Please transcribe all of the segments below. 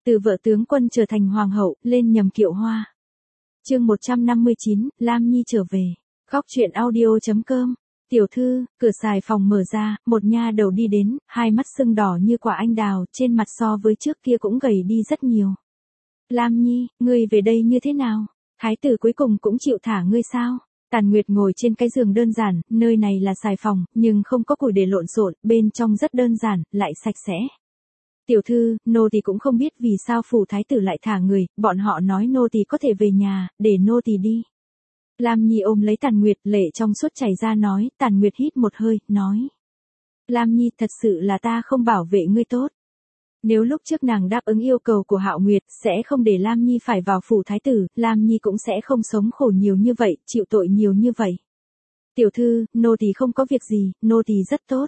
Từ vợ tướng quân trở thành hoàng hậu, lên nhầm kiệu hoa. Chương 159, Lam Nhi trở về. Góc truyện audio.com. Tiểu thư, cửa xài phòng mở ra, một nha đầu đi đến, hai mắt sưng đỏ như quả anh đào, trên mặt so với trước kia cũng gầy đi rất nhiều. Lam Nhi, ngươi về đây như thế nào? Thái tử cuối cùng cũng chịu thả ngươi sao? Tàn Nguyệt ngồi trên cái giường đơn giản, nơi này là xài phòng, nhưng không có củi để lộn xộn, bên trong rất đơn giản, lại sạch sẽ. Tiểu thư, nô tỳ cũng không biết vì sao phủ thái tử lại thả người, bọn họ nói nô tỳ có thể về nhà, để nô tỳ đi. Lam Nhi ôm lấy Tàn Nguyệt, lệ trong suốt chảy ra nói, Tàn Nguyệt hít một hơi, nói. Lam Nhi, thật sự là ta không bảo vệ ngươi tốt. Nếu lúc trước nàng đáp ứng yêu cầu của Hạo Nguyệt, sẽ không để Lam Nhi phải vào phủ thái tử, Lam Nhi cũng sẽ không sống khổ nhiều như vậy, chịu tội nhiều như vậy. Tiểu thư, nô tỳ không có việc gì, nô tỳ rất tốt.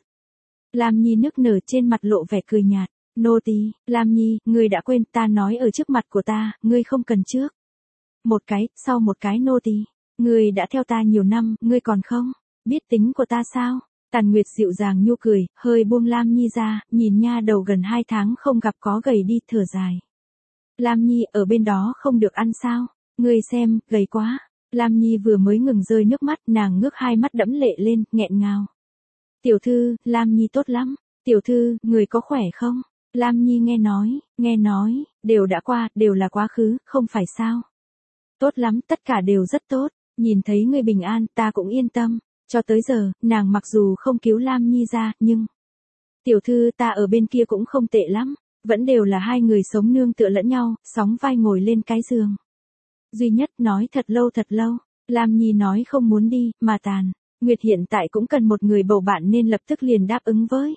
Lam Nhi nức nở trên mặt lộ vẻ cười nhạt. Nô tỳ, Lam Nhi, ngươi đã quên ta nói ở trước mặt của ta, ngươi không cần trước. Một cái, sau một cái nô tỳ. Ngươi đã theo ta nhiều năm, ngươi còn không biết tính của ta sao? Tàn Nguyệt dịu dàng nhu cười, hơi buông Lam Nhi ra, nhìn nha đầu gần 2 tháng không gặp có gầy đi, thở dài. Lam Nhi, ở bên đó không được ăn sao? Ngươi xem, gầy quá. Lam Nhi vừa mới ngừng rơi nước mắt, nàng ngước hai mắt đẫm lệ lên, nghẹn ngào. Tiểu thư, Lam Nhi tốt lắm. Tiểu thư, người có khỏe không? Lam Nhi nghe nói, đều đã qua, đều là quá khứ, không phải sao? Tốt lắm, tất cả đều rất tốt, nhìn thấy người bình an, ta cũng yên tâm. Cho tới giờ, nàng mặc dù không cứu Lam Nhi ra, nhưng... Tiểu thư, ta ở bên kia cũng không tệ lắm, vẫn đều là hai người sống nương tựa lẫn nhau, sóng vai ngồi lên cái giường. Duy Nhất nói thật lâu, Lam Nhi nói không muốn đi, mà Tàn Nguyệt hiện tại cũng cần một người bầu bạn nên lập tức liền đáp ứng với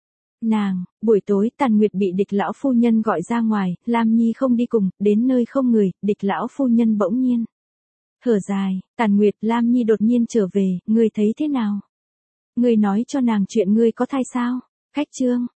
nàng. Buổi tối Tàn Nguyệt bị Địch lão phu nhân gọi ra ngoài, Lam Nhi không đi cùng, đến nơi không người, Địch lão phu nhân bỗng nhiên thở dài, Tàn Nguyệt, Lam Nhi đột nhiên trở về, ngươi thấy thế nào? Ngươi nói cho nàng chuyện ngươi có thai sao? Khách trương,